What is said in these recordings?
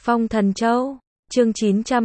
Phong Thần Châu, chương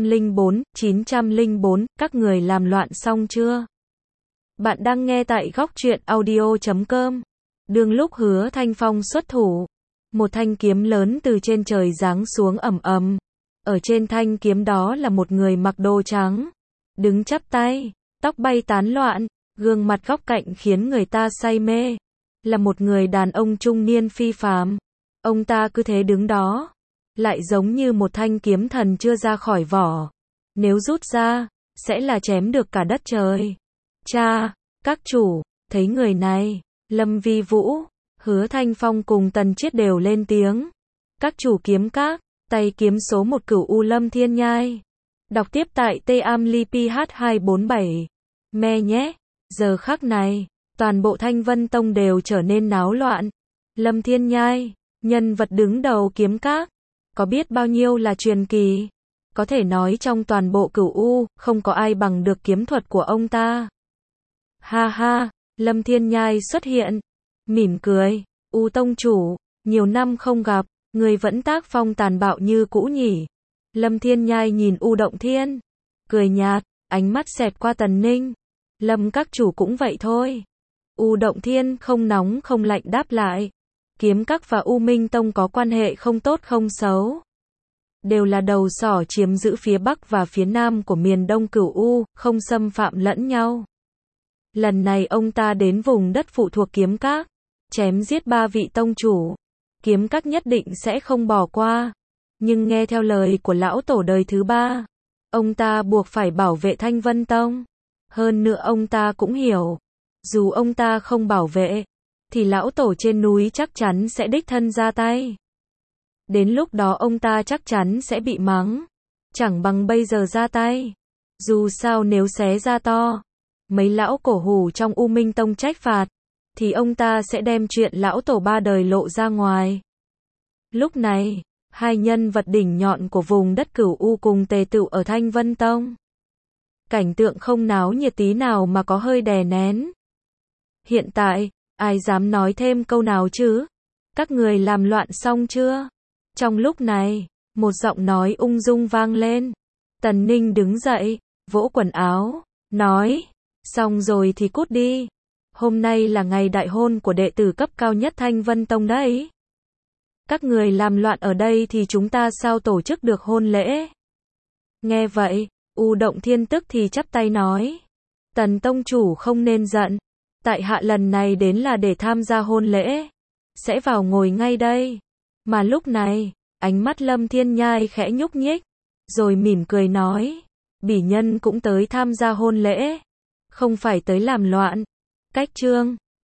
904, các người làm loạn xong chưa? Bạn đang nghe tại góc truyện audio.com. Đương lúc Hứa Thanh Phong xuất thủ, một thanh kiếm lớn từ trên trời giáng xuống ầm ầm. Ở trên thanh kiếm đó là một người mặc đồ trắng, đứng chắp tay, tóc bay tán loạn, gương mặt góc cạnh khiến người ta say mê. Là một người đàn ông trung niên phi phàm. Ông ta cứ thế đứng đó, lại giống như một thanh kiếm thần chưa ra khỏi vỏ. Nếu rút ra, sẽ là chém được cả đất trời. Cha, các chủ, thấy người này, Lâm Vi Vũ, Hứa Thanh Phong cùng Tần Chiết đều lên tiếng. Các chủ kiếm các, tay kiếm số 1 Cửu U Lâm Thiên Nhai. Đọc tiếp tại TAMLIPH247. Me nhé, giờ khắc này, toàn bộ Thanh Vân Tông đều trở nên náo loạn. Lâm Thiên Nhai, nhân vật đứng đầu kiếm các, có biết bao nhiêu là truyền kỳ. Có thể nói trong toàn bộ Cửu U, không có ai bằng được kiếm thuật của ông ta. Ha ha, Lâm Thiên Nhai xuất hiện, mỉm cười, U tông chủ, nhiều năm không gặp, người vẫn tác phong tàn bạo như cũ nhỉ. Lâm Thiên Nhai nhìn U Động Thiên, cười nhạt, ánh mắt xẹt qua Tần Ninh. Lâm các chủ cũng vậy thôi. U Động Thiên không nóng không lạnh đáp lại. Kiếm các và U Minh Tông có quan hệ không tốt không xấu. Đều là đầu sỏ chiếm giữ phía Bắc và phía Nam của miền Đông Cửu U, không xâm phạm lẫn nhau. Lần này ông ta đến vùng đất phụ thuộc kiếm các, chém giết 3 vị tông chủ. Kiếm các nhất định sẽ không bỏ qua. Nhưng nghe theo lời của lão tổ đời thứ 3, ông ta buộc phải bảo vệ Thanh Vân Tông. Hơn nữa ông ta cũng hiểu, dù ông ta không bảo vệ, thì lão tổ trên núi chắc chắn sẽ đích thân ra tay. Đến lúc đó ông ta chắc chắn sẽ bị mắng. Chẳng bằng bây giờ ra tay. Dù sao nếu xé ra to, mấy lão cổ hủ trong U Minh Tông trách phạt, thì ông ta sẽ đem chuyện lão tổ 3 đời lộ ra ngoài. Lúc này, hai nhân vật đỉnh nhọn của vùng đất Cửu U cùng tề tựu ở Thanh Vân Tông. Cảnh tượng không náo nhiệt tí nào mà có hơi đè nén. Hiện tại, ai dám nói thêm câu nào chứ? Các người làm loạn xong chưa? Trong lúc này, một giọng nói ung dung vang lên. Tần Ninh đứng dậy, vỗ quần áo, nói, xong rồi thì cút đi. Hôm nay là ngày đại hôn của đệ tử cấp cao nhất Thanh Vân Tông đấy. Các người làm loạn ở đây thì chúng ta sao tổ chức được hôn lễ? Nghe vậy, U Động Thiên tức thì chắp tay nói. Tần tông chủ không nên giận. Tại hạ lần này đến là để tham gia hôn lễ. Sẽ vào ngồi ngay đây. Mà lúc này, ánh mắt Lâm Thiên Nhai khẽ nhúc nhích, rồi mỉm cười nói. Bỉ nhân cũng tới tham gia hôn lễ. Không phải tới làm loạn. Cách chương